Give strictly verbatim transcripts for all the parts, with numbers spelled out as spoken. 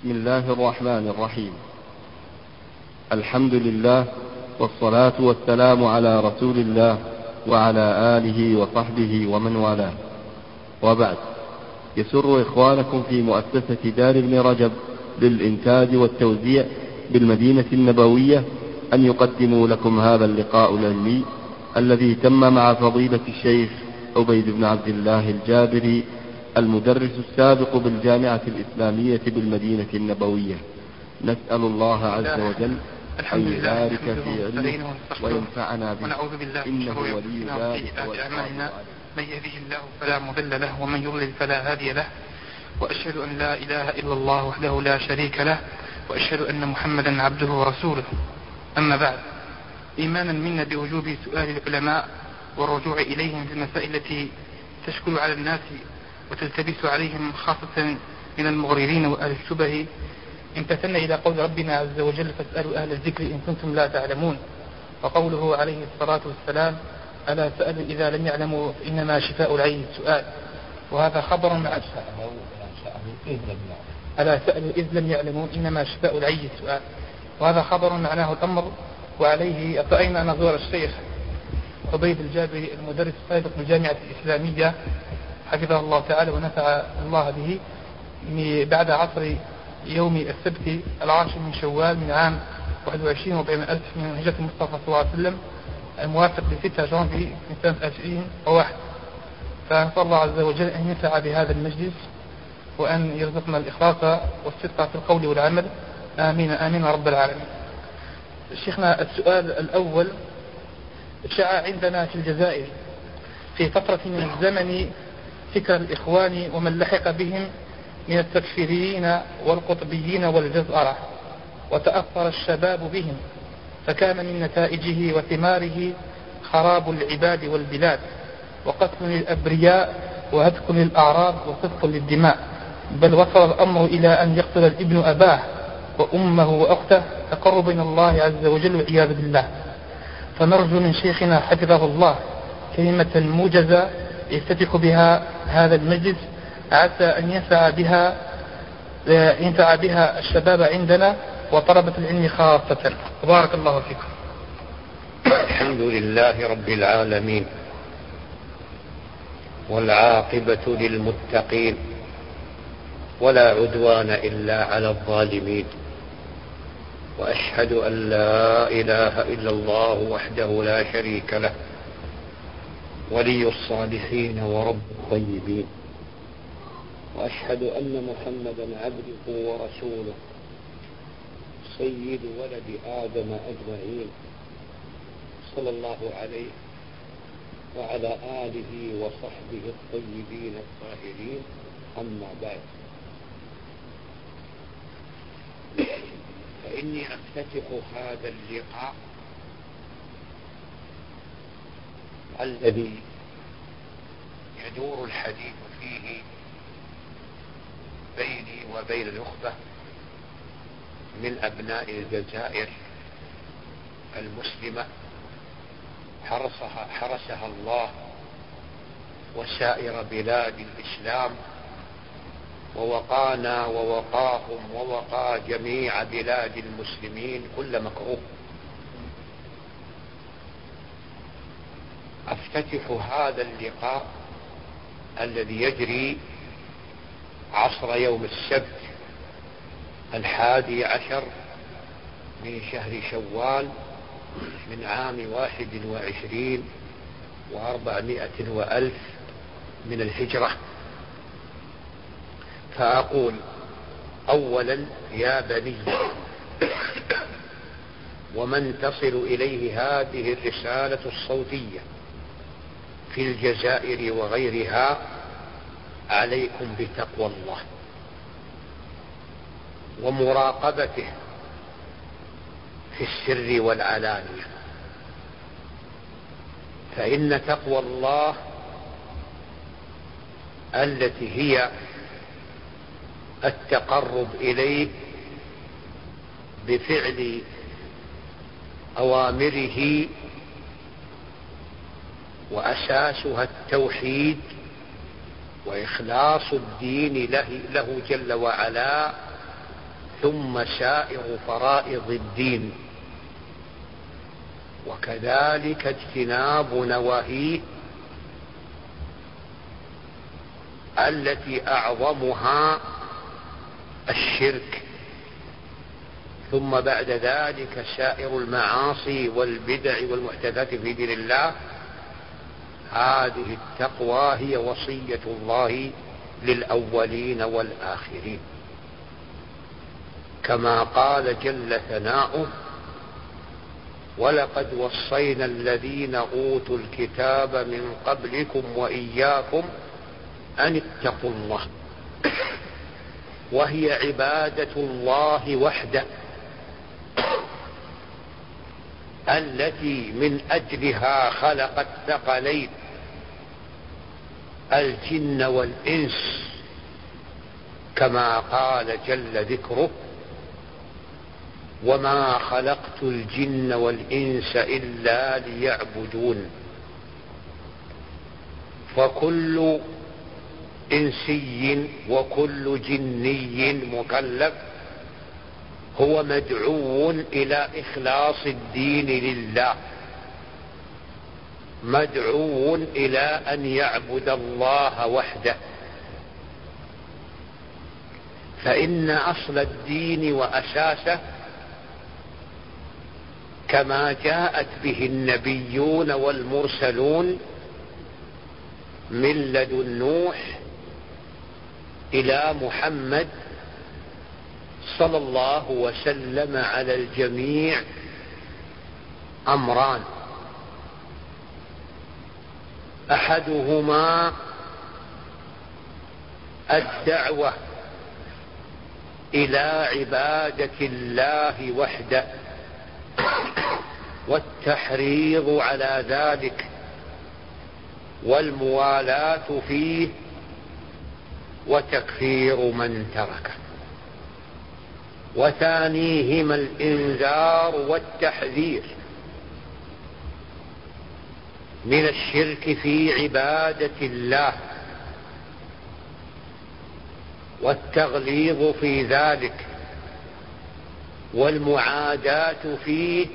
بسم الله الرحمن الرحيم. الحمد لله والصلاة والسلام على رسول الله وعلى آله وصحبه ومن والاه، وبعد. يسر إخوانكم في مؤسسة دار ابن رجب للإنتاج والتوزيع بالمدينة النبوية أن يقدموا لكم هذا اللقاء العلمي الذي تم مع فضيلة الشيخ عبيد بن عبد الله الجابري المدرس السابق بالجامعة الإسلامية بالمدينة النبوية. نسأل الله عز وجل أن يبارك في علمه وينفعنا به، ونعوذ بالله من إنه شرور ولي أنفسنا ذلك وسيئات أعمالنا، من يهده الله فلا مضل له ومن يضلل فلا هادي له، وأشهد أن لا إله إلا الله وحده لا شريك له، وأشهد أن محمدا عبده ورسوله. أما بعد، إيمانا منا بوجوب سؤال العلماء والرجوع إليهم في المسائل التي تشكل على الناس وتلتبس عليهم خاصة من المغررين وأهل الشبه، امتثلنا إلى قول ربنا عز وجل: فاسألوا أهل الذكر إن كنتم لا تعلمون، وقوله عليه الصلاة والسلام: ألا سألوا إذا لم يعلموا إنما شفاء العين السؤال. وهذا خبر مع ألا سألوا إذ لم يعلموا إنما شفاء العين السؤال، وهذا خبر معناه الأمر. وعليه أطأينا أن نزور الشيخ عبيد الجابري المدرس السابق بالجامعة الإسلامية حفظه الله تعالى ونفع الله به بعد عصر يوم السبت العاشر من شوال من عام واحد وعشرين وأربعمائة ألف من هجرة المصطفى صلى الله عليه وسلم، الموافق لستة جانفي من سنة ألفين وواحد. فنسأل الله عز وجل أن ينفع بهذا المجلس وأن يرزقنا الإخلاص والصدق في القول والعمل، آمين آمين رب العالمين. شيخنا، السؤال الأول: شاع عندنا في الجزائر في فترة من الزمن فكر الإخوان ومن لحق بهم من التكفيريين والقطبيين والجزأرة، وتأثر الشباب بهم، فكان من نتائجه وثماره خراب العباد والبلاد، وقتل للأبرياء وهتك للأعراض وسفك للدماء، بل وصل الأمر إلى أن يقتل الابن أباه وأمه وأخته تقربا إلى الله عز وجل والعياذ بالله. فنرجو من شيخنا حفظه الله كلمة موجزة يفتتح بها هذا المجلس، عسى أن ينفع بها ينفع بها الشباب عندنا وطلبة العلم خاصة. بارك الله فيكم. الحمد لله رب العالمين، والعاقبة للمتقين، ولا عدوان إلا على الظالمين، وأشهد أن لا إله إلا الله وحده لا شريك له، ولي الصالحين ورب الطيبين، وأشهد أن محمدا عبده ورسوله سيد ولد آدم أجمعين، صلى الله عليه وعلى آله وصحبه الطيبين الطاهرين. أما بعد، فإني أفتتح هذا اللقاء الذي يدور الحديث فيه بيني وبين الأخوة من أبناء الجزائر المسلمة حرسها, حرسها الله وسائر بلاد الإسلام، ووقانا ووقاهم ووقى جميع بلاد المسلمين كل مكروه. أفتتح هذا اللقاء الذي يجري عصر يوم السبت الحادي عشر من شهر شوال من عام واحد وعشرين وأربعمائة وألف من الهجرة. فأقول أولا: يا بني، ومن تصل إليه هذه الرسالة الصوتية في الجزائر وغيرها، عليكم بتقوى الله ومراقبته في السر والعلانية، فإن تقوى الله التي هي التقرب إليه بفعل أوامره وأساسها التوحيد وإخلاص الدين له, له جل وعلا ثم سائر فرائض الدين، وكذلك اجتناب نواهيه التي أعظمها الشرك، ثم بعد ذلك سائر المعاصي والبدع والمحدثات في دين الله. هذه التقوى هي وصية الله للأولين والآخرين، كما قال جل ثناؤه: ولقد وصينا الذين أوتوا الكتاب من قبلكم وإياكم أن اتقوا الله، وهي عبادة الله وحده التي من أجلها خلق الثقلين الجن والإنس، كما قال جل ذكره: وما خلقت الجن والإنس إلا ليعبدون. فكل إنسي وكل جني مكلف هو مدعو إلى إخلاص الدين لله، مدعو إلى أن يعبد الله وحده، فإن أصل الدين وأساسه كما جاءت به النبيون والمرسلون من لدن نوح إلى محمد صلى الله وسلم على الجميع أمران: أحدهما الدعوة إلى عبادة الله وحده والتحريض على ذلك والموالاة فيه وتكفير من تركه، وثانيهما الإنذار والتحذير من الشرك في عبادة الله والتغليظ في ذلك والمعاداة فيه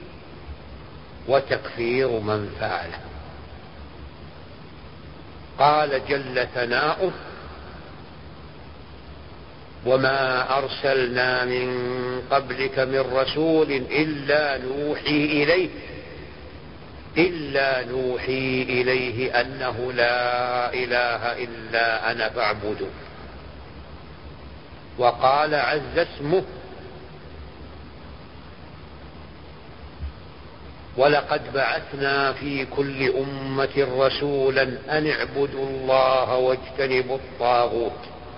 وتكفير من فعله. قال جل ثناؤه: وما أرسلنا من قبلك من رسول إلا نوحي إليه إلا نوحي إليه أنه لا إله إلا أنا فاعبدوا. وقال عز اسمه: ولقد بعثنا في كل أمة رسولا أن اعبدوا الله واجتنبوا الطاغوت.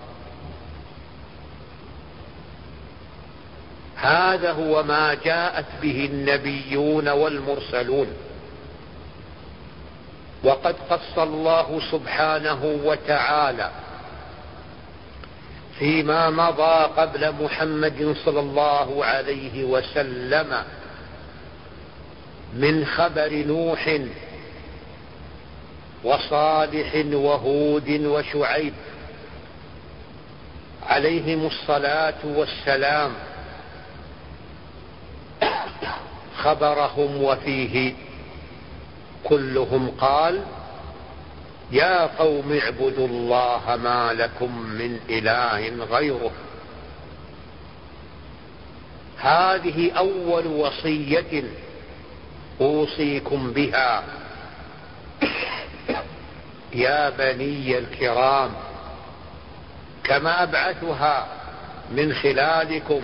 هذا هو ما جاءت به النبيون والمرسلون. وقد قص الله سبحانه وتعالى فيما مضى قبل محمد صلى الله عليه وسلم من خبر نوح وصالح وهود وشعيب عليهم الصلاة والسلام خبرهم، وفيه كلهم قال: يا قوم اعبدوا الله ما لكم من إله غيره. هذه أول وصية أوصيكم بها يا بني الكرام، كما أبعثها من خلالكم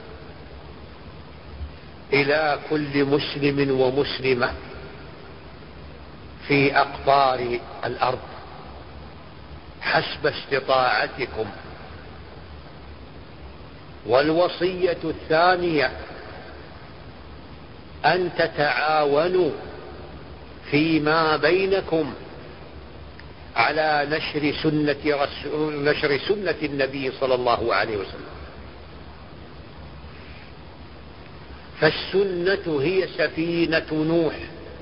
إلى كل مسلم ومسلمة في أقطار الأرض حسب استطاعتكم. والوصية الثانية أن تتعاونوا فيما بينكم على نشر سنة رسول نشر سنة النبي صلى الله عليه وسلم. فالسنة هي سفينة نوح،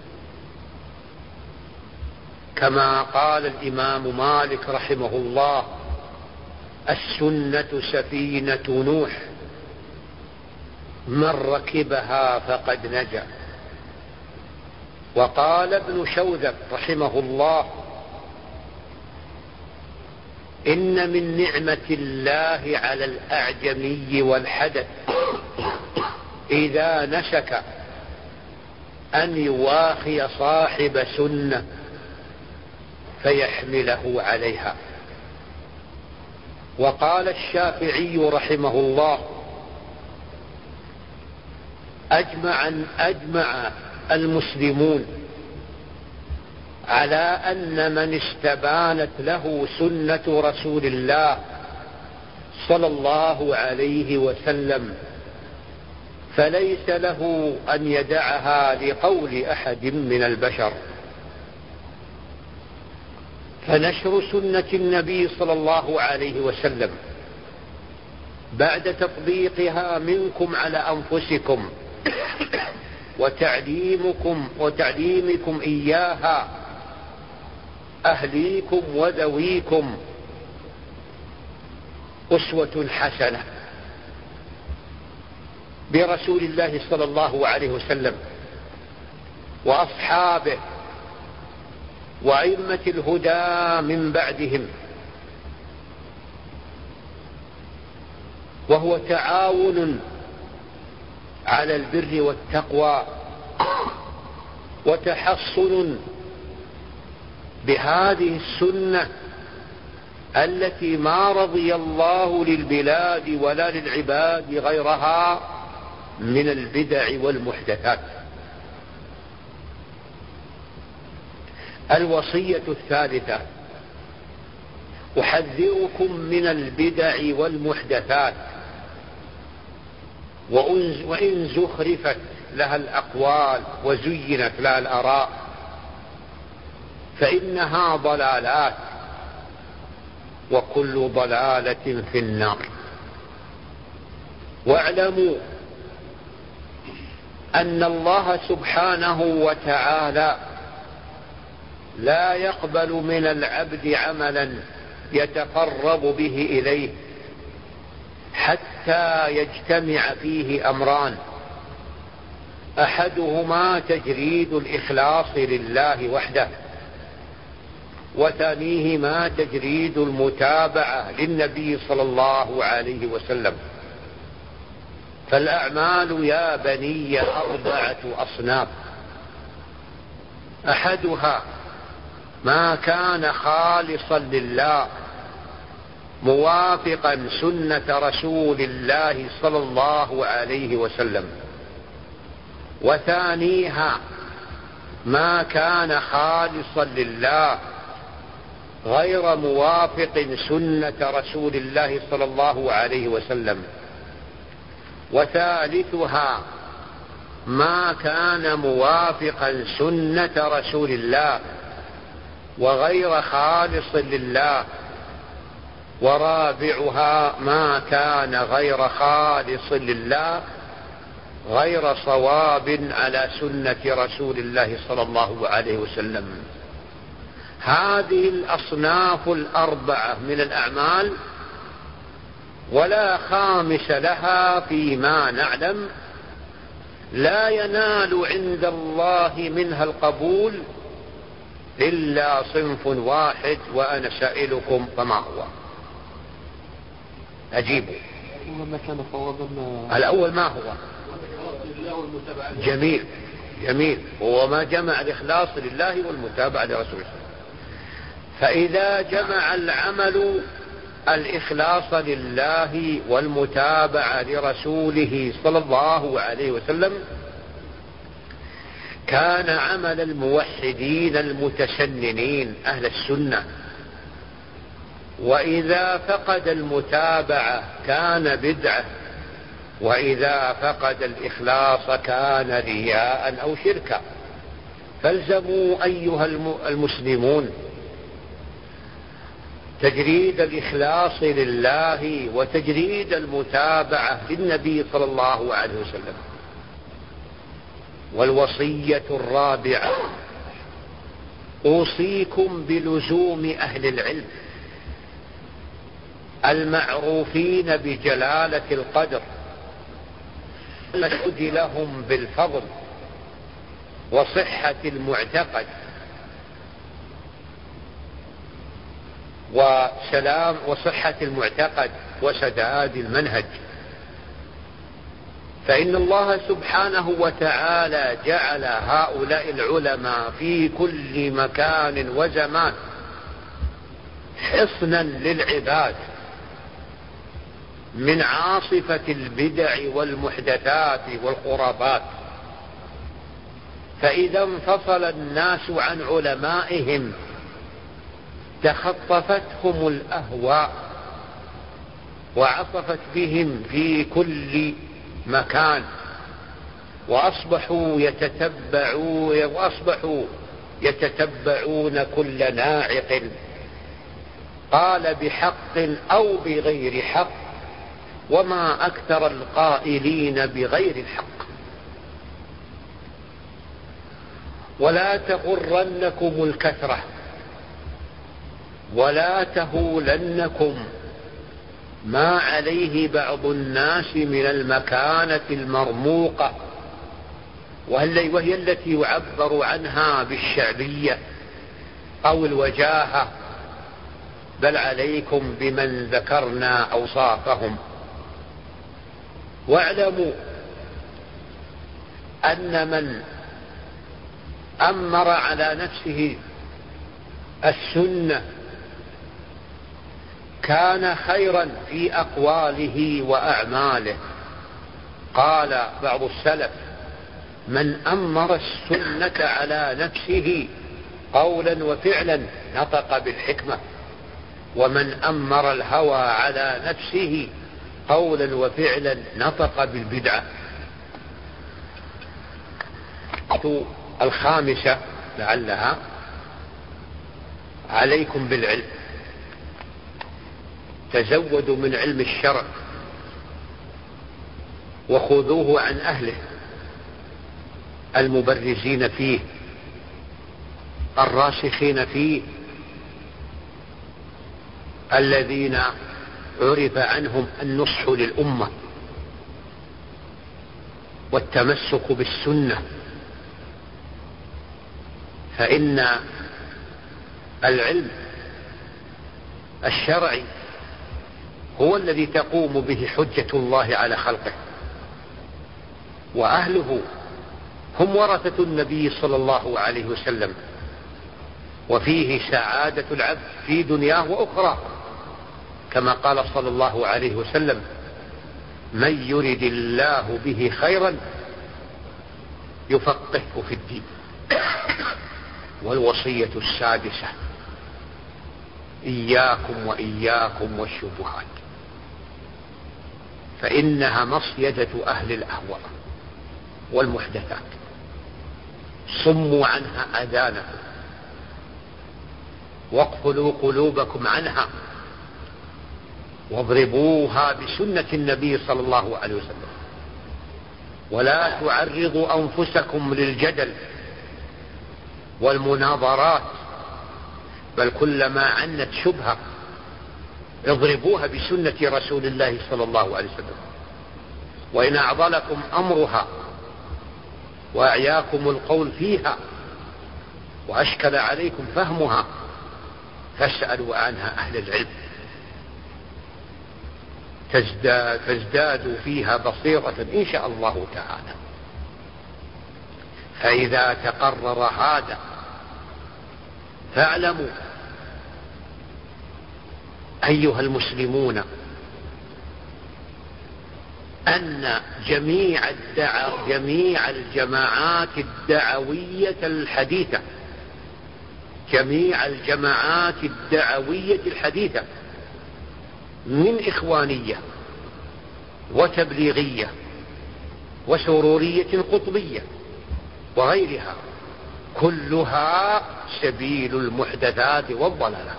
كما قال الإمام مالك رحمه الله: السنة سفينة نوح من ركبها فقد نجا. وقال ابن شوذب رحمه الله: إن من نعمة الله على الأعجمي والحدث إذا نسك أن يواخي صاحب سنة فيحمله عليها. وقال الشافعي رحمه الله: أجمع, أجمع المسلمون على أن من استبانت له سنة رسول الله صلى الله عليه وسلم فليس له أن يدعها لقول أحد من البشر. فنشر سنة النبي صلى الله عليه وسلم بعد تطبيقها منكم على أنفسكم وتعليمكم وتعليمكم إياها أهليكم وذويكم أسوة حسنة برسول الله صلى الله عليه وسلم وأصحابه وأئمة الهدى من بعدهم، وهو تعاون على البر والتقوى وتحصن بهذه السنة التي ما رضي الله للبلاد ولا للعباد غيرها من البدع والمحدثات. الوصية الثالثة: أحذركم من البدع والمحدثات وإن زخرفت لها الأقوال وزينت لها الآراء فإنها ضلالات وكل ضلالة في النار. واعلموا أن الله سبحانه وتعالى لا يقبل من العبد عملا يتقرب به إليه حتى يجتمع فيه أمران: أحدهما تجريد الإخلاص لله وحده، وثانيهما تجريد المتابعة للنبي صلى الله عليه وسلم. فالأعمال يا بني أربعة أصناف: أحدها ما كان خالصا لله موافقا سنة رسول الله صلى الله عليه وسلم، وثانيها ما كان خالصا لله غير موافق سنة رسول الله صلى الله عليه وسلم، وثالثها ما كان موافقا سنة رسول الله وغير خالص لله، ورابعها ما كان غير خالص لله غير صواب على سنة رسول الله صلى الله عليه وسلم. هذه الأصناف الأربعة من الأعمال ولا خامس لها فيما نعلم لا ينال عند الله منها القبول إلا صنف واحد، وأنا سائلكم فما هو؟ أجيبوا. الأول ما هو؟ جميل جميل هو ما جمع الإخلاص لله والمتابعة لرسوله. فإذا جمع العمل الإخلاص لله والمتابعة لرسوله صلى الله عليه وسلم كان عمل الموحدين المتسننين أهل السنة. وإذا فقد المتابعة كان بدعة، وإذا فقد الإخلاص كان رياء أو شركا. فالزموا أيها المسلمون تجريد الإخلاص لله وتجريد المتابعة للنبي صلى الله عليه وسلم. والوصية الرابعة: أوصيكم بلزوم أهل العلم المعروفين بجلالة القدر المشهود لهم بالفضل وصحة المعتقد وسلام وصحة المعتقد وسداد المنهج. فإن الله سبحانه وتعالى جعل هؤلاء العلماء في كل مكان وزمان حصنا للعباد من عاصفة البدع والمحدثات والخرافات. فإذا انفصل الناس عن علمائهم تخطفتهم الأهواء وعصفت بهم في كل مكان، وأصبحوا يتتبعون وأصبحوا يتتبعون كل ناعق قال بحق أو بغير حق، وما أكثر القائلين بغير الحق. ولا تغرنكم الكثرة ولا تهولنكم ما عليه بعض الناس من المكانة المرموقة، وهي التي يعبر عنها بالشعبية أو الوجاهة، بل عليكم بمن ذكرنا أوصافهم. واعلموا أن من أمر على نفسه السنة كان خيرا في أقواله وأعماله. قال بعض السلف: من أمر السنة على نفسه قولا وفعلا نطق بالحكمة، ومن أمر الهوى على نفسه قولا وفعلا نطق بالبدعة. الخامسة لعلها: عليكم بالعلم، تزودوا من علم الشرع وخذوه عن أهله المبرزين فيه الراسخين فيه، الذين عرف عنهم النصح للأمة والتمسك بالسنة. فإن العلم الشرعي هو الذي تقوم به حجة الله على خلقه، وأهله هم ورثة النبي صلى الله عليه وسلم، وفيه سعادة العبد في دنياه وأخرى، كما قال صلى الله عليه وسلم: من يرد الله به خيرا يفقهه في الدين. والوصية السادسة: إياكم وإياكم والشبهات، فإنها مصيدة أهل الأهواء والمحدثات، صموا عنها آذانكم واقفلوا قلوبكم عنها واضربوها بسنة النبي صلى الله عليه وسلم، ولا تعرضوا أنفسكم للجدل والمناظرات، بل كلما عنت شبهة اضربوها بسنة رسول الله صلى الله عليه وسلم. وإن أعضلكم أمرها وأعياكم القول فيها وأشكل عليكم فهمها فاسألوا عنها أهل العلم، تزداد تزدادوا فيها بصيرة إن شاء الله تعالى. فإذا تقرر هذا فاعلموا أيها المسلمون أن جميع الدع... جميع الجماعات الدعوية الحديثة جميع الجماعات الدعوية الحديثة من إخوانية وتبليغية وسرورية قطبية وغيرها كلها سبيل المحدثات والضلالات،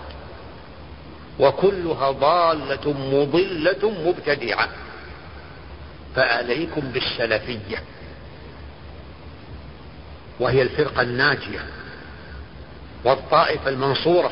وكلها ضالة مضلة مبتدعة. فعليكم بالسلفية، وهي الفرقة الناجية والطائفة المنصورة،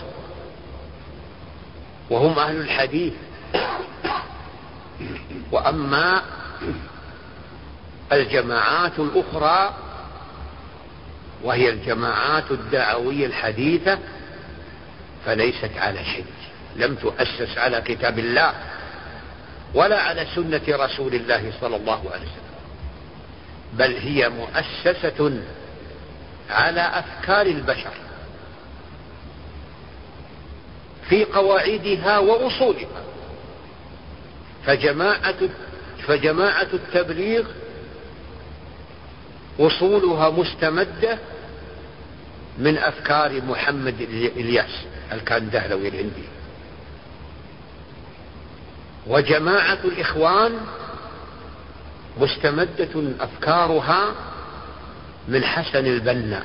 وهم أهل الحديث. وأما الجماعات الأخرى وهي الجماعات الدعوية الحديثة فليست على شيء، لم تؤسس على كتاب الله ولا على سنة رسول الله صلى الله عليه وسلم، بل هي مؤسسة على أفكار البشر في قواعدها وأصولها. فجماعة فجماعة التبليغ أصولها مستمدة من أفكار محمد الياس الكندهلوي الهندي، وجماعة الإخوان مستمدة أفكارها من حسن البنا،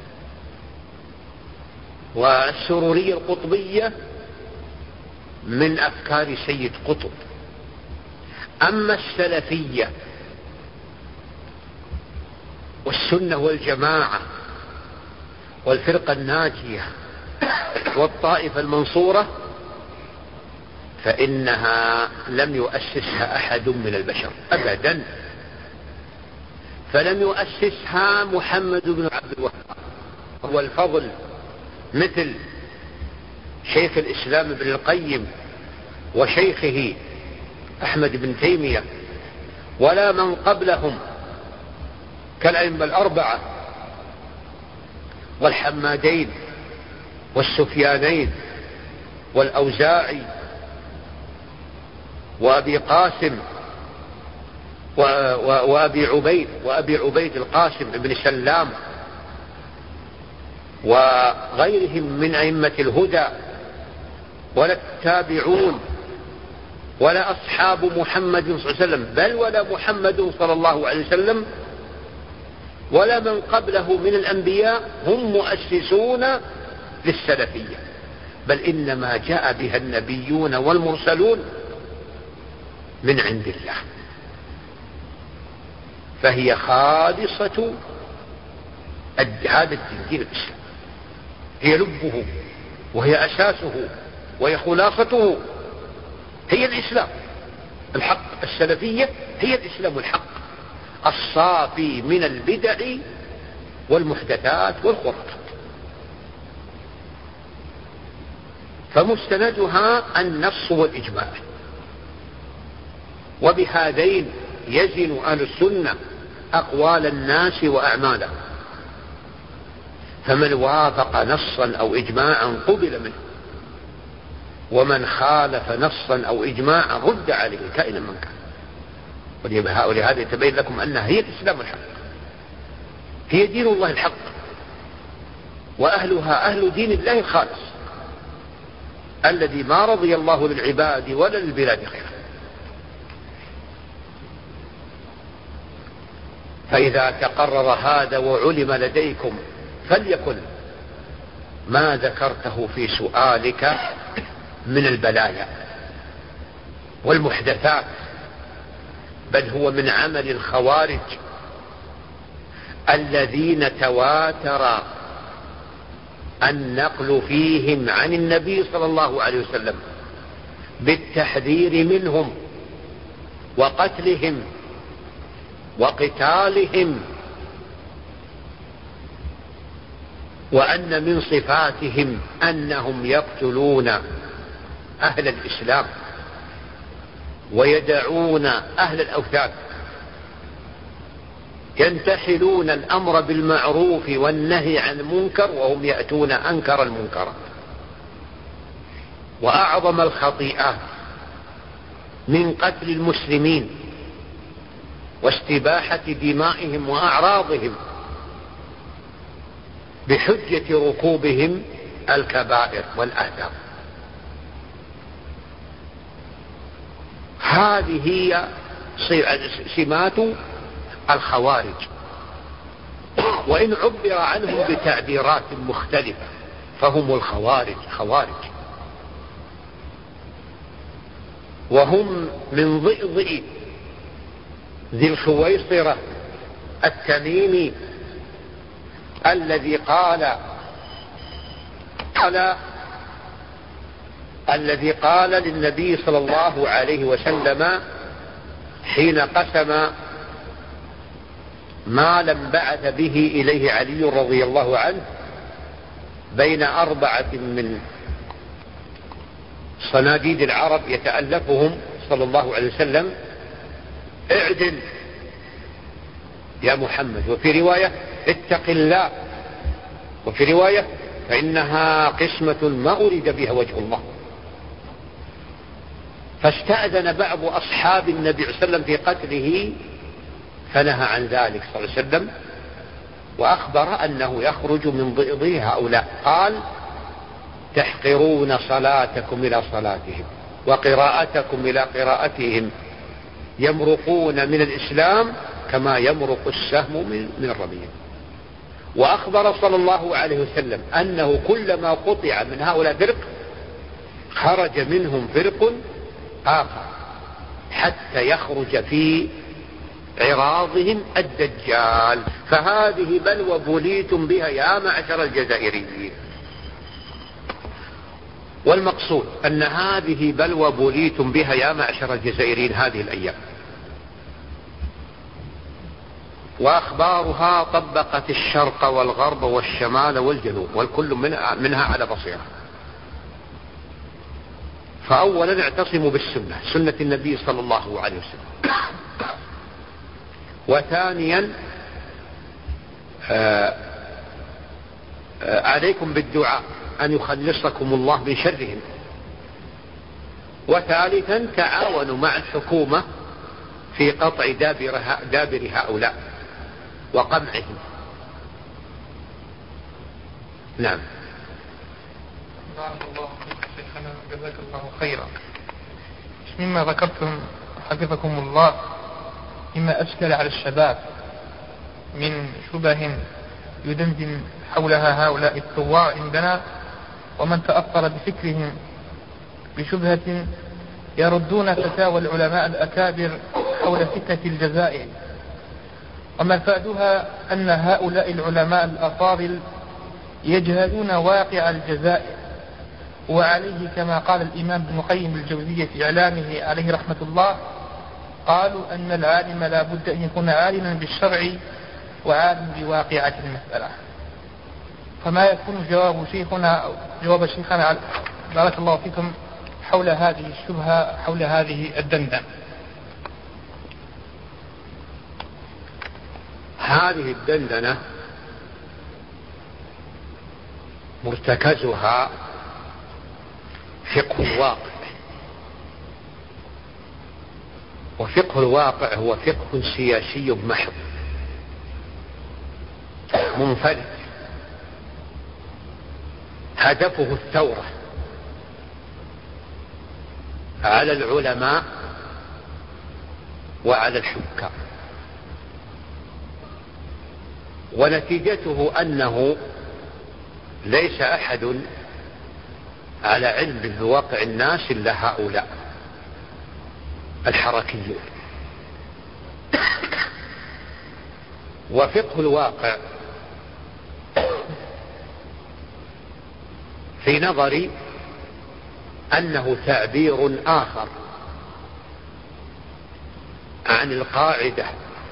والسرورية القطبية من أفكار سيد قطب. أما السلفية والسنة والجماعة والفرقة الناجية والطائفة المنصورة فإنها لم يؤسسها أحد من البشر أبدا، فلم يؤسسها محمد بن عبد الوهاب والفضل مثل شيخ الإسلام ابن القيم وشيخه أحمد بن تيمية، ولا من قبلهم كالأئمة الأربعة والحمادين والسفيانين والأوزاعي وأبي قاسم وأبي عبيد وأبي عبيد القاسم بن سلام وغيرهم من أئمة الهدى، ولا التابعون ولا أصحاب محمد صلى الله عليه وسلم، بل ولا محمد صلى الله عليه وسلم ولا من قبله من الأنبياء هم مؤسسون للسلفية، بل إنما جاء بها النبيون والمرسلون من عند الله، فهي خالصة هذا الدين الإسلام، هي لبه وهي أساسه وهي خلاصته، هي الإسلام الحق. السلفية هي الإسلام الحق الصافي من البدع والمحدثات والخرافات، فمستندها النص والإجماع، وبهذين يزن أهل السنة أقوال الناس وأعمالهم، فمن وافق نصا أو إجماعا قبل منه، ومن خالف نصا أو إجماعا رد عليه كائنا من كان. ولهذا يتبين لكم أنها هي الإسلام الحق، هي دين الله الحق، وأهلها أهل دين الله الخالص الذي ما رضي الله للعباد ولا للبلاد خيرا. فإذا تقرر هذا وعلم لديكم فليكن ما ذكرته في سؤالك من البلايا والمحدثات، بل هو من عمل الخوارج الذين تواتر النقل فيهم عن النبي صلى الله عليه وسلم بالتحذير منهم وقتلهم وقتالهم، وأن من صفاتهم أنهم يقتلون أهل الإسلام ويدعون أهل الأوثان، ينتحلون الأمر بالمعروف والنهي عن المنكر وهم يأتون أنكر المنكرات. وأعظم الخطيئات من قتل المسلمين واستباحة دمائهم وأعراضهم بحجة ركوبهم الكبائر والآثام. هذه هي سمات الخوارج، وإن عبر عنهم بتعبيرات مختلفة فهم الخوارج خوارج، وهم من ضئضئ ذي الخويصرة التميمي الذي قال قال الذي قال للنبي صلى الله عليه وسلم حين قسم ما لم بعث به إليه علي رضي الله عنه بين أربعة من صناديد العرب يتألفهم صلى الله عليه وسلم: اعدل يا محمد، وفي رواية: اتق الله، وفي رواية: فإنها قسمة ما أريد بها وجه الله. فاستأذن بعض أصحاب النبي صلى الله عليه وسلم في قتله فنهى عن ذلك صلى الله عليه وسلم، وأخبر أنه يخرج من ضئض هؤلاء. قال: تحقرون صلاتكم إلى صلاتهم وقراءتكم إلى قراءتهم، يمرقون من الإسلام كما يمرق السهم من الرمية. وأخبر صلى الله عليه وسلم أنه كلما قطع من هؤلاء فرق خرج منهم فرق آخر حتى يخرج في عراضهم الدجال. فهذه بلوى بليتم بها يا معشر الجزائريين. والمقصود أن هذه بلوى بليتم بها يا معشر الجزائريين هذه الأيام، وأخبارها طبقت الشرق والغرب والشمال والجنوب، والكل منها على بصيرة. فأولا اعتصموا بالسنة، سنة النبي صلى الله عليه وسلم. وثانيا آآ آآ عليكم بالدعاء أن يخلصكم الله من شرهم. وثالثا تعاونوا مع الحكومة في قطع دابر, دابر هؤلاء وقمعهم. نعم. بارك الله فيك شيخنا، جزاك الله خيرا. مما ذكرتم حفظكم الله مما أشكل على الشباب من شبه يدندن حولها هؤلاء الثوار عندنا، ومن تأثر بفكرهم بشبهة يردون فتاوى العلماء الأكابر حول فتنة الجزائر، ومفادها أن هؤلاء العلماء الأفاضل يجهلون واقع الجزائر، وعليه كما قال الإمام ابن قيم الجوزية في إعلامه عليه رحمة الله: قالوا أن العالم لا بد أن يكون عالما بالشرع وعالم بواقعة المسألة. فما يكون جواب شيخنا جواب شيخنا بارك الله فيكم حول هذه الشبهة، حول هذه الدندنة؟ هذه الدندنة مرتكزها فقه الواقع، وفقه الواقع هو فقه سياسي محض منفرد، هدفه الثورة على العلماء وعلى الحكام، ونتيجته أنه ليس أحد على علم بواقع الناس إلا هؤلاء الحركيون. وفقه الواقع في نظري أنه تعبير آخر عن القاعدة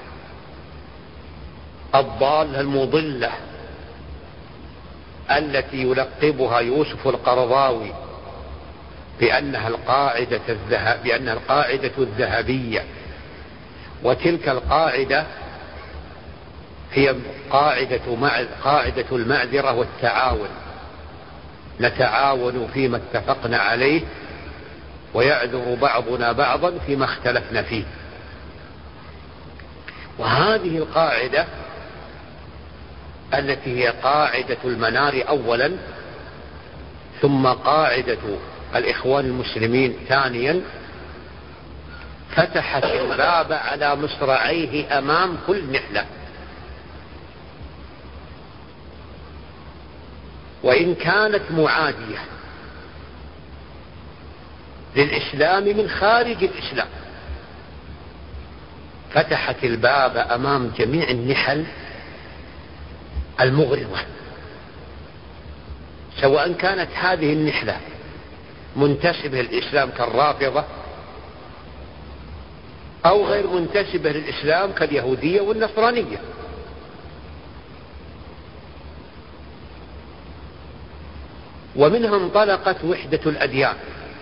الضالة المضلة التي يلقبها يوسف القرضاوي بأنها القاعدة الذهب بأنها القاعدة الذهبية. وتلك القاعدة هي قاعدة مع قاعدة المعذرة والتعاون، نتعاون فيما اتفقنا عليه ويعذر بعضنا بعضا فيما اختلفنا فيه. وهذه القاعدة التي هي قاعدة المنار أولا، ثم قاعدة الإخوان المسلمين ثانيا، فتحت الباب على مصراعيه أمام كل نحلة. وإن كانت معادية للإسلام من خارج الإسلام، فتحت الباب أمام جميع النحل المغرضة، سواء كانت هذه النحلة منتسبة للإسلام كالرافضة أو غير منتسبة للإسلام كاليهودية والنصرانية. ومنها انطلقت وحدة الأديان،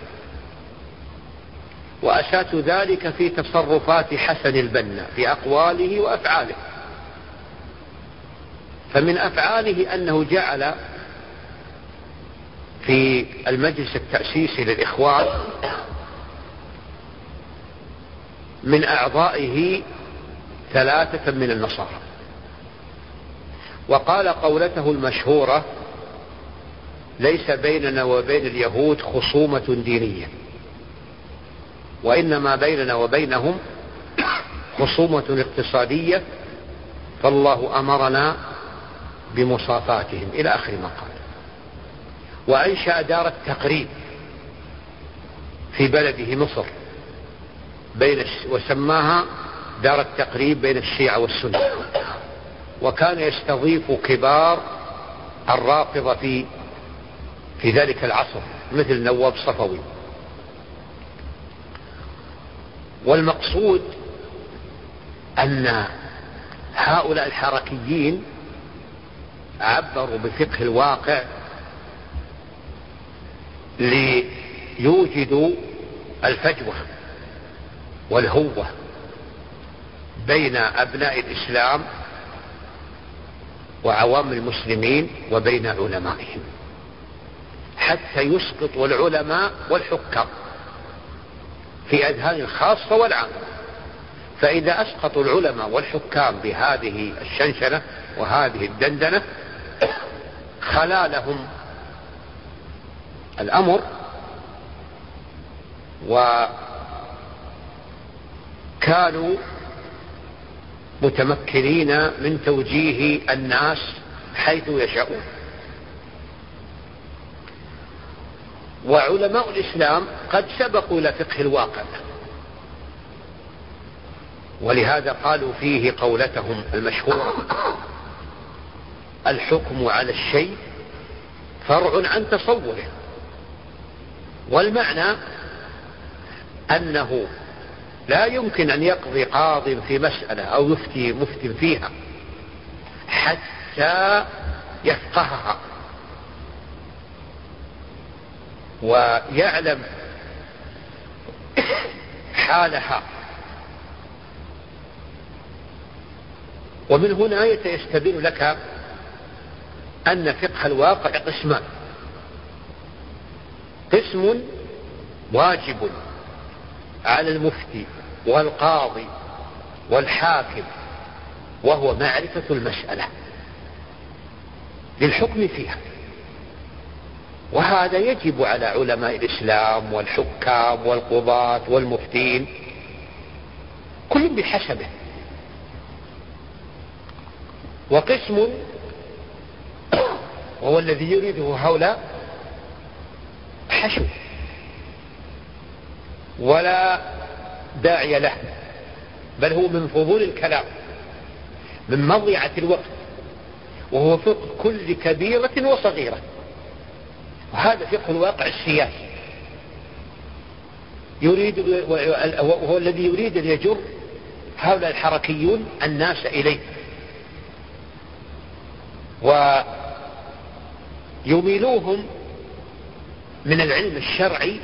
وأساس ذلك في تصرفات حسن البنا في أقواله وأفعاله. فمن أفعاله أنه جعل في المجلس التأسيسي للإخوان من أعضائه ثلاثة من النصارى، وقال قولته المشهورة: ليس بيننا وبين اليهود خصومة دينية، وإنما بيننا وبينهم خصومة اقتصادية، فالله أمرنا بمصافاتهم، إلى آخر ما قال. وأنشأ دار التقريب في بلده مصر بين وسماها دار التقريب بين الشيعة والسنة، وكان يستضيف كبار الرافضة في في ذلك العصر مثل نواب صفوي. والمقصود أن هؤلاء الحركيين عبروا بفقه الواقع ليوجدوا الفجوة والهوة بين أبناء الإسلام وعوام المسلمين وبين علمائهم، حتى يسقطوا العلماء والحكام في أذهان الخاصة والعامة. فإذا أسقطوا العلماء والحكام بهذه الشنشنة وهذه الدندنة خلا لهم الأمر، وكانوا متمكنين من توجيه الناس حيث يشاءون. وعلماء الإسلام قد سبقوا إلى فقه الواقع، ولهذا قالوا فيه قولتهم المشهورة: الحكم على الشيء فرع عن تصوره. والمعنى أنه لا يمكن أن يقضي قاض في مسألة أو يفتي مفتي فيها حتى يفقهها ويعلم حالها. ومن هنا يستبين لك أن فقه الواقع قسمان: قسم واجب على المفتي والقاضي والحاكم، وهو معرفة المسألة للحكم فيها، وهذا يجب على علماء الإسلام والحكام والقضاة والمفتين كل بحسبه. وقسم وهو الذي يريده هؤلاء حشو ولا داعي له، بل هو من فضول الكلام، من مضيعة الوقت، وهو فقه كل كبيرة وصغيرة. وهذا فقه الواقع السياسي يريد، وهو الذي يريد أن يجر هؤلاء الحركيون الناس إليه، ويميلوهم من العلم الشرعي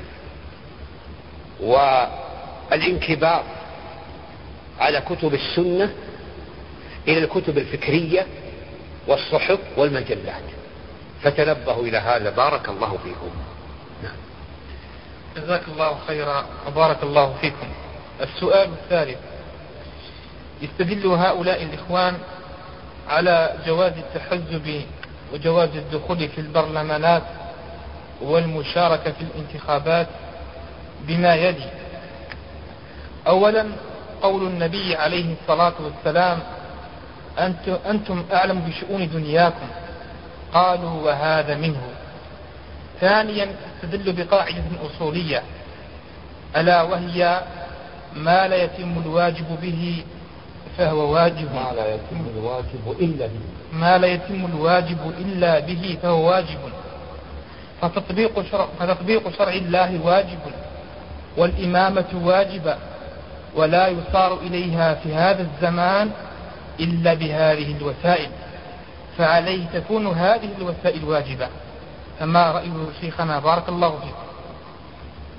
والانكبار على كتب السنة إلى الكتب الفكرية والصحف والمجلات. فتنبهوا إلى هذا، بارك الله فيكم. نعم. جزاك الله خيرا وبارك الله فيكم. السؤال الثالث: يستدل هؤلاء الإخوان على جواز التحزب وجواز الدخول في البرلمانات والمشاركة في الانتخابات بما يلي: أولا، قول النبي عليه الصلاة والسلام: أنتم أعلم بشؤون دنياكم، قالوا وهذا منه. ثانيا، استدل بقاعدة أصولية ألا وهي: ما لا يتم الواجب به فهو واجب، ما لا يتم الواجب إلا به ما لا يتم الواجب إلا به فهو واجب. فتطبيق شرع, فتطبيق شرع الله واجب، والإمامة واجبة، ولا يصار إليها في هذا الزمان إلا بهذه الوسائل، فعليه تكون هذه الوسائل واجبة. فما رأي شيخنا بارك الله فيكم؟